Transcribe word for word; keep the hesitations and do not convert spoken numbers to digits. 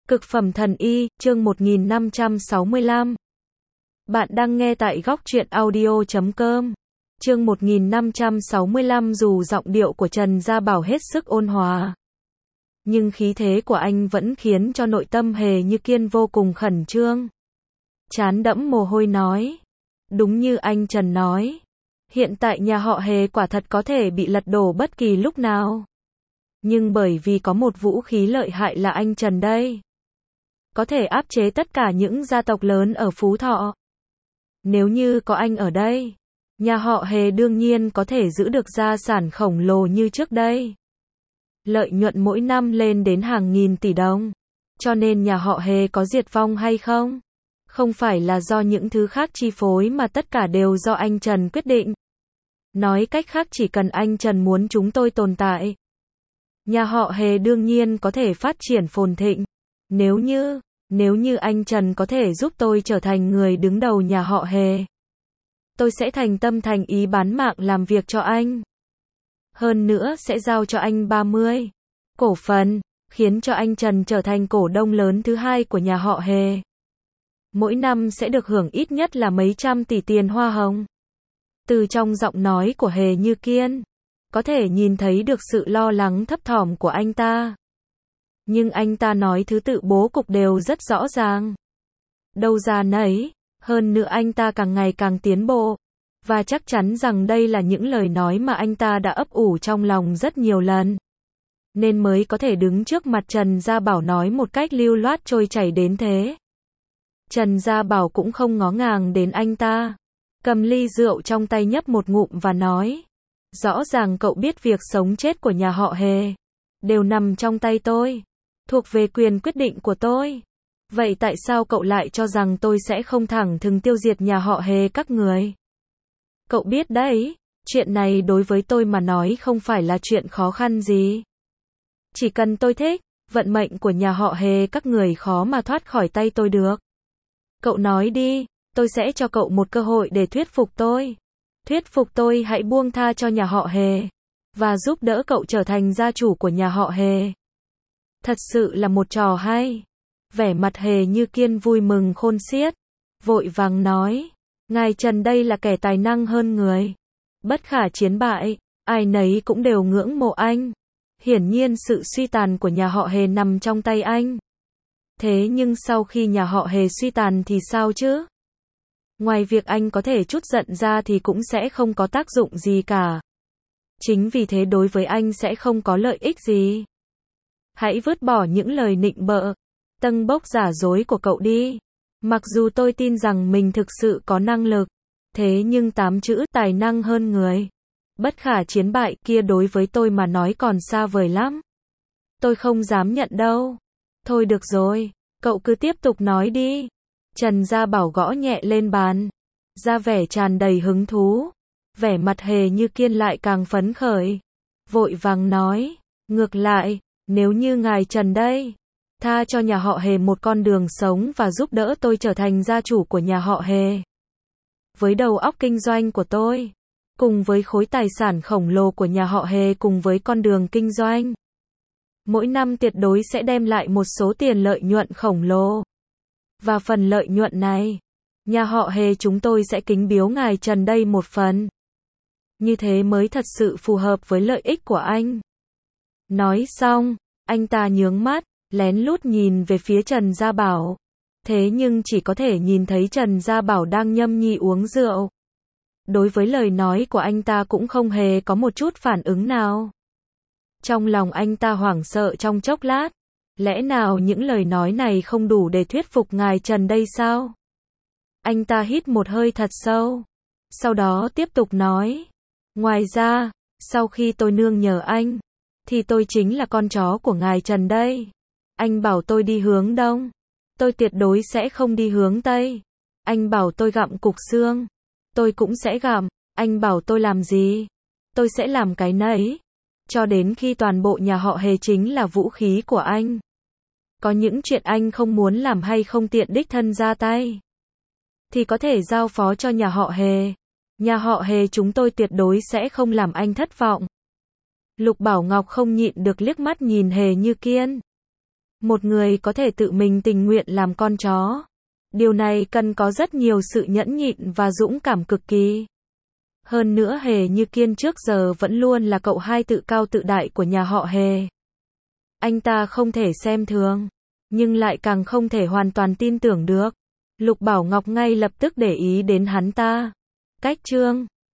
Cực phẩm thần y, chương một nghìn năm trăm sáu mươi lăm. Bạn đang nghe tại góc truyện audio chấm com. Chương một nghìn năm trăm sáu mươi lăm dù giọng điệu của Trần Gia Bảo hết sức ôn hòa, nhưng khí thế của anh vẫn khiến cho nội tâm Hề Như Kiên vô cùng khẩn trương. Trán đẫm mồ hôi nói. Đúng như anh Trần nói. Hiện tại nhà họ Hề quả thật có thể bị lật đổ bất kỳ lúc nào. Nhưng bởi vì có một vũ khí lợi hại là anh Trần đây, có thể áp chế tất cả những gia tộc lớn ở Phú Thọ. Nếu như có anh ở đây, nhà họ Hề đương nhiên có thể giữ được gia sản khổng lồ như trước đây. Lợi nhuận mỗi năm lên đến hàng nghìn tỷ đồng. Cho nên nhà họ Hề có diệt vong hay không? Không phải là do những thứ khác chi phối mà tất cả đều do anh Trần quyết định. Nói cách khác chỉ cần anh Trần muốn chúng tôi tồn tại, nhà họ Hề đương nhiên có thể phát triển phồn thịnh. Nếu như, nếu như anh Trần có thể giúp tôi trở thành người đứng đầu nhà họ Hề, tôi sẽ thành tâm thành ý bán mạng làm việc cho anh. Hơn nữa sẽ giao cho anh ba mươi cổ phần, khiến cho anh Trần trở thành cổ đông lớn thứ hai của nhà họ Hề. Mỗi năm sẽ được hưởng ít nhất là mấy trăm tỷ tiền hoa hồng. Từ trong giọng nói của Hề Như Kiên, có thể nhìn thấy được sự lo lắng thấp thỏm của anh ta. Nhưng anh ta nói thứ tự bố cục đều rất rõ ràng. Đâu ra nấy, hơn nữa anh ta càng ngày càng tiến bộ. Và chắc chắn rằng đây là những lời nói mà anh ta đã ấp ủ trong lòng rất nhiều lần. Nên mới có thể đứng trước mặt Trần Gia Bảo nói một cách lưu loát trôi chảy đến thế. Trần Gia Bảo cũng không ngó ngàng đến anh ta. Cầm ly rượu trong tay nhấp một ngụm và nói. Rõ ràng cậu biết việc sống chết của nhà họ Hề đều nằm trong tay tôi, thuộc về quyền quyết định của tôi. Vậy tại sao cậu lại cho rằng tôi sẽ không thẳng thừng tiêu diệt nhà họ Hề các người? Cậu biết đấy, chuyện này đối với tôi mà nói không phải là chuyện khó khăn gì. Chỉ cần tôi thích, vận mệnh của nhà họ Hề các người khó mà thoát khỏi tay tôi được. Cậu nói đi, tôi sẽ cho cậu một cơ hội để thuyết phục tôi. Thuyết phục tôi hãy buông tha cho nhà họ Hề, và giúp đỡ cậu trở thành gia chủ của nhà họ Hề. Thật sự là một trò hay. Vẻ mặt Hề Như Kiên vui mừng khôn xiết, vội vàng nói. Ngài Trần đây là kẻ tài năng hơn người, bất khả chiến bại, ai nấy cũng đều ngưỡng mộ anh. Hiển nhiên sự suy tàn của nhà họ Hề nằm trong tay anh. Thế nhưng sau khi nhà họ Hề suy tàn thì sao chứ? Ngoài việc anh có thể trút giận ra thì cũng sẽ không có tác dụng gì cả. Chính vì thế đối với anh sẽ không có lợi ích gì. Hãy vứt bỏ những lời nịnh bợ, tâng bốc giả dối của cậu đi. Mặc dù tôi tin rằng mình thực sự có năng lực, thế nhưng tám chữ tài năng hơn người, bất khả chiến bại kia đối với tôi mà nói còn xa vời lắm. Tôi không dám nhận đâu. Thôi được rồi, cậu cứ tiếp tục nói đi. Trần Gia Bảo gõ nhẹ lên bàn, ra vẻ tràn đầy hứng thú. Vẻ mặt Hề Như Kiên lại càng phấn khởi, vội vàng nói. Ngược lại, nếu như ngài Trần đây tha cho nhà họ Hề một con đường sống và giúp đỡ tôi trở thành gia chủ của nhà họ Hề, với đầu óc kinh doanh của tôi, cùng với khối tài sản khổng lồ của nhà họ Hề, cùng với con đường kinh doanh, mỗi năm tuyệt đối sẽ đem lại một số tiền lợi nhuận khổng lồ. Và phần lợi nhuận này, nhà họ Hề chúng tôi sẽ kính biếu ngài Trần đây một phần. Như thế mới thật sự phù hợp với lợi ích của anh. Nói xong, anh ta nhướng mắt, lén lút nhìn về phía Trần Gia Bảo. Thế nhưng chỉ có thể nhìn thấy Trần Gia Bảo đang nhâm nhi uống rượu. Đối với lời nói của anh ta cũng không hề có một chút phản ứng nào. Trong lòng anh ta hoảng sợ trong chốc lát. Lẽ nào những lời nói này không đủ để thuyết phục ngài Trần đây sao? Anh ta hít một hơi thật sâu, sau đó tiếp tục nói. Ngoài ra, sau khi tôi nương nhờ anh, thì tôi chính là con chó của ngài Trần đây. Anh bảo tôi đi hướng đông, tôi tuyệt đối sẽ không đi hướng tây. Anh bảo tôi gặm cục xương, tôi cũng sẽ gặm. Anh bảo tôi làm gì, tôi sẽ làm cái nấy. Cho đến khi toàn bộ nhà họ Hề chính là vũ khí của anh. Có những chuyện anh không muốn làm hay không tiện đích thân ra tay, thì có thể giao phó cho nhà họ Hề. Nhà họ Hề chúng tôi tuyệt đối sẽ không làm anh thất vọng. Lục Bảo Ngọc không nhịn được liếc mắt nhìn Hề Như Kiên. Một người có thể tự mình tình nguyện làm con chó. Điều này cần có rất nhiều sự nhẫn nhịn và dũng cảm cực kỳ. Hơn nữa Hề Như Kiên trước giờ vẫn luôn là cậu hai tự cao tự đại của nhà họ Hề. Anh ta không thể xem thường, nhưng lại càng không thể hoàn toàn tin tưởng được. Lục Bảo Ngọc ngay lập tức để ý đến hắn ta. Cách Trương